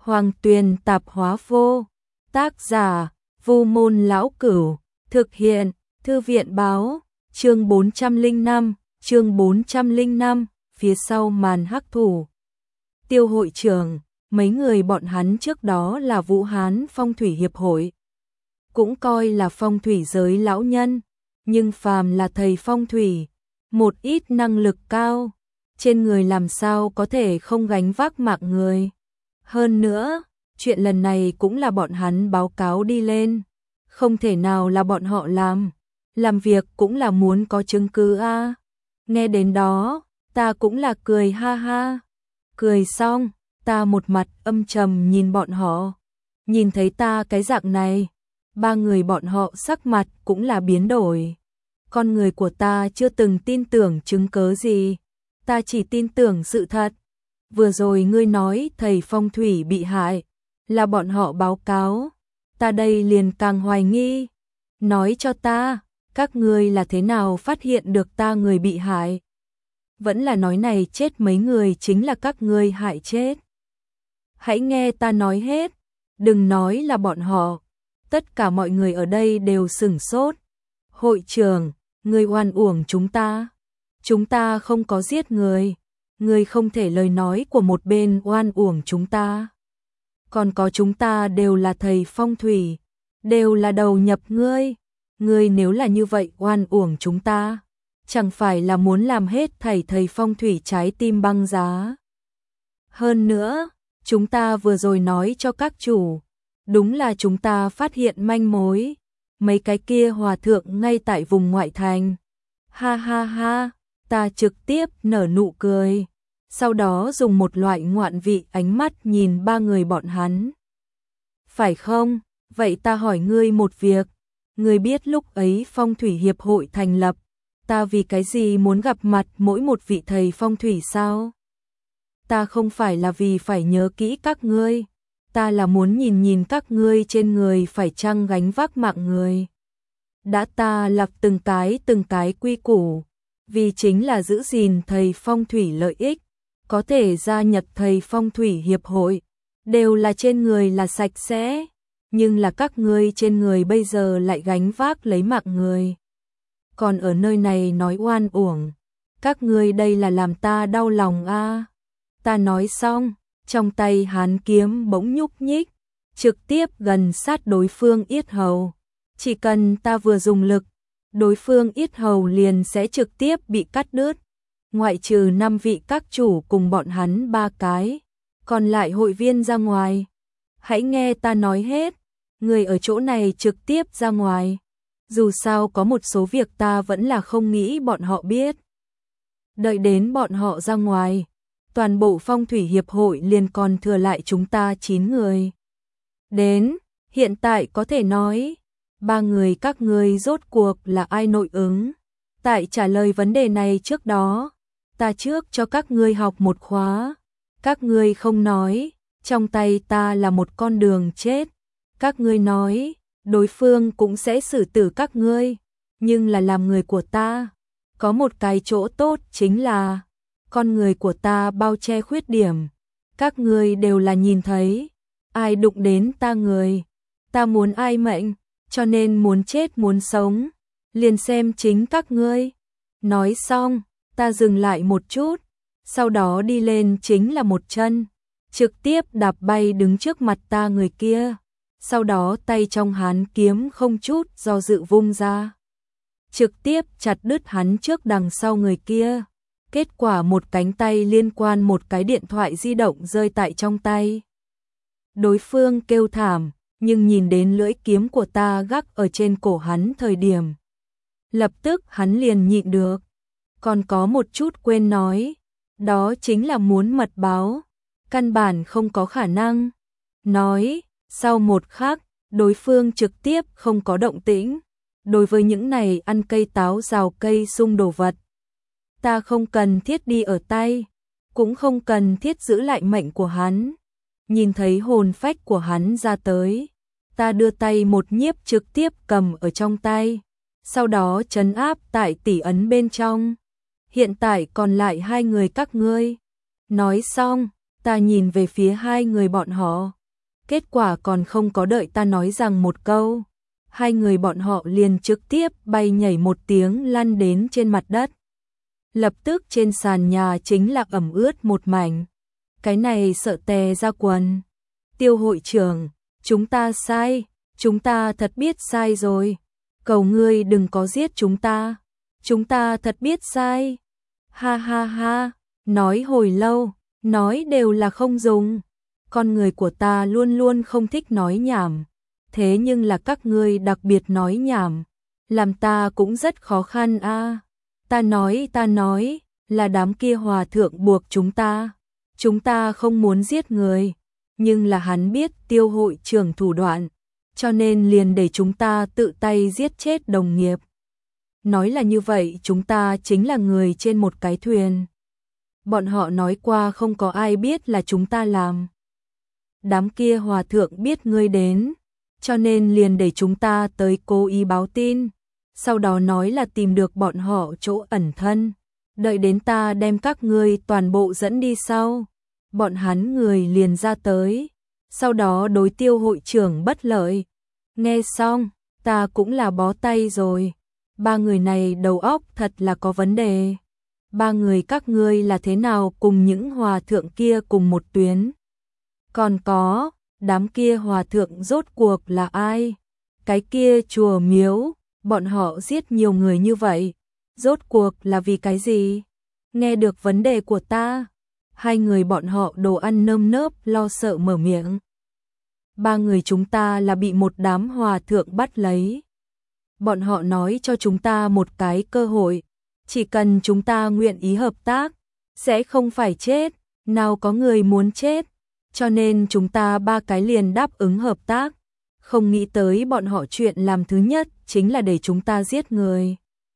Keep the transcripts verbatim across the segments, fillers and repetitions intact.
Hoàng Tuyền Tạp Hóa Vô. Tác giả: Vu Môn Lão Cửu. Thực hiện: Thư viện báo. Chương bốn trăm lẻ năm, chương bốn trăm lẻ năm, phía sau màn hắc thủ. Tiêu hội trưởng, mấy người bọn hắn trước đó là Vũ Hán Phong thủy hiệp hội, cũng coi là phong thủy giới lão nhân, nhưng phàm là thầy phong thủy, một ít năng lực cao, trên người làm sao có thể không gánh vác mạng người. Hơn nữa, chuyện lần này cũng là bọn hắn báo cáo đi lên, không thể nào là bọn họ làm, làm việc cũng là muốn có chứng cứ a. À. Nghe đến đó, ta cũng là cười ha ha. Cười xong, ta một mặt âm trầm nhìn bọn họ. Nhìn thấy ta cái dạng này, ba người bọn họ sắc mặt cũng là biến đổi. Con người của ta chưa từng tin tưởng chứng cớ gì, ta chỉ tin tưởng sự thật. Vừa rồi ngươi nói thầy phong thủy bị hại, là bọn họ báo cáo, ta đây liền càng hoài nghi. Nói cho ta, các ngươi là thế nào phát hiện được ta người bị hại? Vẫn là nói này chết mấy người chính là các ngươi hại chết? Hãy nghe ta nói hết, đừng nói là bọn họ. Tất cả mọi người ở đây đều sửng sốt. Hội trưởng, ngươi oan uổng chúng ta. Chúng ta không có giết người. Ngươi không thể lời nói của một bên oan uổng chúng ta. Còn có chúng ta đều là thầy phong thủy, đều là đầu nhập ngươi. Ngươi nếu là như vậy oan uổng chúng ta, chẳng phải là muốn làm hết thầy thầy phong thủy trái tim băng giá. Hơn nữa, chúng ta vừa rồi nói cho các chủ, đúng là chúng ta phát hiện manh mối, mấy cái kia hòa thượng ngay tại vùng ngoại thành. Ha ha ha, ta trực tiếp nở nụ cười, sau đó dùng một loại ngoạn vị ánh mắt nhìn ba người bọn hắn. Phải không? Vậy ta hỏi ngươi một việc, ngươi biết lúc ấy phong thủy hiệp hội thành lập, ta vì cái gì muốn gặp mặt mỗi một vị thầy phong thủy sao? Ta không phải là vì phải nhớ kỹ các ngươi, ta là muốn nhìn nhìn các ngươi trên người phải chăng gánh vác mạng người. Đã ta lập từng cái từng cái quy củ, vì chính là giữ gìn thầy phong thủy lợi ích, có thể gia nhập thầy phong thủy hiệp hội, đều là trên người là sạch sẽ, nhưng là các ngươi trên người bây giờ lại gánh vác lấy mạng người. Còn ở nơi này nói oan uổng, các ngươi đây là làm ta đau lòng a. À. Ta nói xong, trong tay hán kiếm bỗng nhúc nhích, trực tiếp gần sát đối phương yết hầu. Chỉ cần ta vừa dùng lực, đối phương yết hầu liền sẽ trực tiếp bị cắt đứt. Ngoại trừ năm vị các chủ cùng bọn hắn ba cái, còn lại hội viên ra ngoài. Hãy nghe ta nói hết, người ở chỗ này trực tiếp ra ngoài. Dù sao có một số việc ta vẫn là không nghĩ bọn họ biết. Đợi đến bọn họ ra ngoài, toàn bộ phong thủy hiệp hội liền còn thừa lại chúng ta chín người. Đến, hiện tại có thể nói, ba người các ngươi rốt cuộc là ai nội ứng? Tại trả lời vấn đề này trước đó, ta trước cho các ngươi học một khóa. Các ngươi không nói, trong tay ta là một con đường chết. Các ngươi nói, đối phương cũng sẽ xử tử các ngươi, nhưng là làm người của ta, có một cái chỗ tốt chính là con người của ta bao che khuyết điểm. Các ngươi đều là nhìn thấy, ai đụng đến ta người, ta muốn ai mệnh, cho nên muốn chết muốn sống, liền xem chính các ngươi. Nói xong, ta dừng lại một chút, sau đó đi lên chính là một chân, trực tiếp đạp bay đứng trước mặt ta người kia. Sau đó tay trong hán kiếm không chút do dự vung ra, trực tiếp chặt đứt hắn trước đằng sau người kia. Kết quả một cánh tay liên quan một cái điện thoại di động rơi tại trong tay. Đối phương kêu thảm, nhưng nhìn đến lưỡi kiếm của ta gác ở trên cổ hắn thời điểm, lập tức hắn liền nhịn được. Còn có một chút quên nói, đó chính là muốn mật báo, căn bản không có khả năng. Nói, sau một khắc, đối phương trực tiếp không có động tĩnh. Đối với những này ăn cây táo rào cây sung đồ vật, ta không cần thiết đi ở tay, cũng không cần thiết giữ lại mệnh của hắn. Nhìn thấy hồn phách của hắn ra tới, ta đưa tay một nhiếp trực tiếp cầm ở trong tay, sau đó trấn áp tại tỷ ấn bên trong. Hiện tại còn lại hai người các ngươi. Nói xong, ta nhìn về phía hai người bọn họ. Kết quả còn không có đợi ta nói rằng một câu, hai người bọn họ liền trực tiếp bay nhảy một tiếng lăn đến trên mặt đất. Lập tức trên sàn nhà chính là ẩm ướt một mảnh. Cái này sợ tè ra quần. Tiêu hội trưởng, chúng ta sai, chúng ta thật biết sai rồi. Cầu ngươi đừng có giết chúng ta. Chúng ta thật biết sai. Ha ha ha, nói hồi lâu, nói đều là không dùng. Con người của ta luôn luôn không thích nói nhảm. Thế nhưng là các ngươi đặc biệt nói nhảm, làm ta cũng rất khó khăn a. À. Ta nói, ta nói, là đám kia hòa thượng buộc chúng ta. Chúng ta không muốn giết người, nhưng là hắn biết Tiêu hội trưởng thủ đoạn, cho nên liền để chúng ta tự tay giết chết đồng nghiệp. Nói là như vậy, chúng ta chính là người trên một cái thuyền. Bọn họ nói qua không có ai biết là chúng ta làm. Đám kia hòa thượng biết ngươi đến, cho nên liền để chúng ta tới cố ý báo tin, sau đó nói là tìm được bọn họ chỗ ẩn thân, đợi đến ta đem các ngươi toàn bộ dẫn đi sau. Bọn hắn người liền ra tới, sau đó đối Tiêu hội trưởng bất lợi. Nghe xong, ta cũng là bó tay rồi. Ba người này đầu óc thật là có vấn đề. Ba người các ngươi là thế nào cùng những hòa thượng kia cùng một tuyến? Còn có, đám kia hòa thượng rốt cuộc là ai? Cái kia chùa miếu, bọn họ giết nhiều người như vậy, rốt cuộc là vì cái gì? Nghe được vấn đề của ta, hai người bọn họ đồ ăn nơm nớp lo sợ mở miệng. Ba người chúng ta là bị một đám hòa thượng bắt lấy. Bọn họ nói cho chúng ta một cái cơ hội, chỉ cần chúng ta nguyện ý hợp tác, sẽ không phải chết, nào có người muốn chết, cho nên chúng ta ba cái liền đáp ứng hợp tác. Không nghĩ tới bọn họ chuyện làm thứ nhất chính là để chúng ta giết người.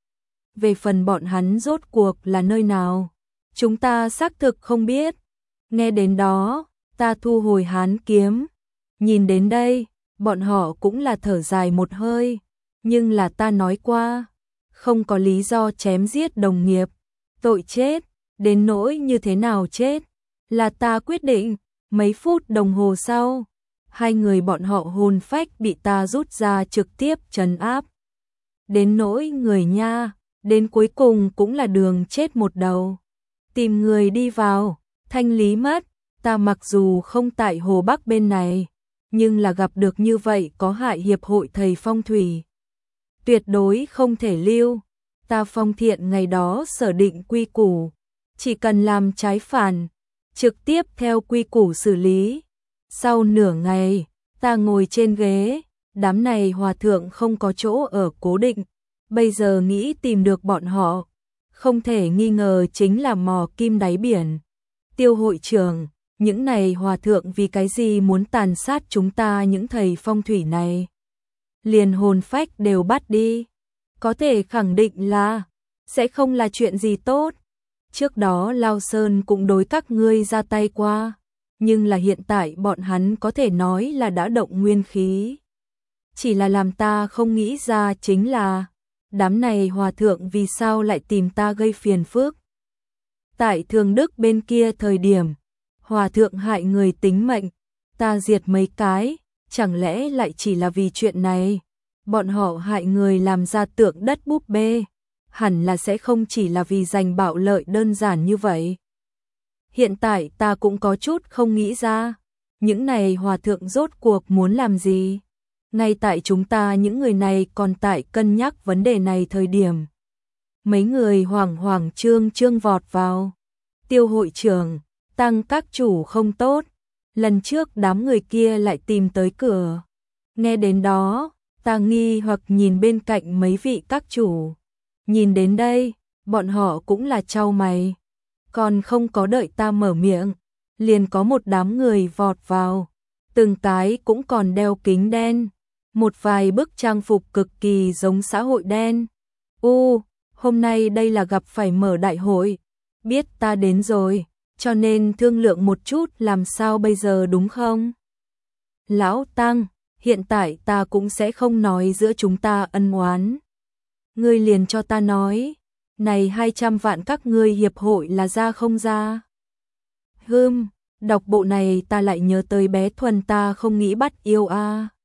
Về phần bọn hắn rốt cuộc là nơi nào, chúng ta xác thực không biết. Nghe đến đó, ta thu hồi hán kiếm. Nhìn đến đây, bọn họ cũng là thở dài một hơi. Nhưng là ta nói qua, không có lý do chém giết đồng nghiệp. Tội chết, đến nỗi như thế nào chết, là ta quyết định. Mấy phút đồng hồ sau, hai người bọn họ hồn phách bị ta rút ra trực tiếp trấn áp. Đến nỗi người nha, đến cuối cùng cũng là đường chết một đầu. Tìm người đi vào, thanh lý mất, ta mặc dù không tại Hồ Bắc bên này, nhưng là gặp được như vậy có hại hiệp hội thầy phong thủy. Tuyệt đối không thể lưu, ta Phong Thiện ngày đó sở định quy củ, chỉ cần làm trái phản, trực tiếp theo quy củ xử lý. Sau nửa ngày, ta ngồi trên ghế, đám này hòa thượng không có chỗ ở cố định, bây giờ nghĩ tìm được bọn họ, không thể nghi ngờ chính là mò kim đáy biển. Tiêu hội trưởng, những này hòa thượng vì cái gì muốn tàn sát chúng ta những thầy phong thủy này? Liền hồn phách đều bắt đi, có thể khẳng định là sẽ không là chuyện gì tốt. Trước đó Lao Sơn cũng đối các ngươi ra tay qua, nhưng là hiện tại bọn hắn có thể nói là đã động nguyên khí. Chỉ là làm ta không nghĩ ra chính là, đám này hòa thượng vì sao lại tìm ta gây phiền phức. Tại Thường Đức bên kia thời điểm, hòa thượng hại người tính mệnh, ta diệt mấy cái, chẳng lẽ lại chỉ là vì chuyện này? Bọn họ hại người làm ra tượng đất búp bê, hẳn là sẽ không chỉ là vì giành bạo lợi đơn giản như vậy. Hiện tại ta cũng có chút không nghĩ ra, những này hòa thượng rốt cuộc muốn làm gì? Ngay tại chúng ta những người này còn tại cân nhắc vấn đề này thời điểm. Mấy người hoảng hoảng trương trương vọt vào. Tiêu hội trưởng, Tăng các chủ không tốt. Lần trước đám người kia lại tìm tới cửa. Nghe đến đó, ta nghi hoặc nhìn bên cạnh mấy vị các chủ. Nhìn đến đây, bọn họ cũng là chau mày. Còn không có đợi ta mở miệng, liền có một đám người vọt vào. Từng cái cũng còn đeo kính đen. Một vài bức trang phục cực kỳ giống xã hội đen. U, hôm nay đây là gặp phải mở đại hội. Biết ta đến rồi, cho nên thương lượng một chút làm sao bây giờ đúng không? Lão Tăng, hiện tại ta cũng sẽ không nói giữa chúng ta ân oán. Ngươi liền cho ta nói, này hai trăm vạn các ngươi hiệp hội là ra không ra? Hừm, Đọc bộ này ta lại nhớ tới bé Thuần ta không nghĩ bắt yêu a.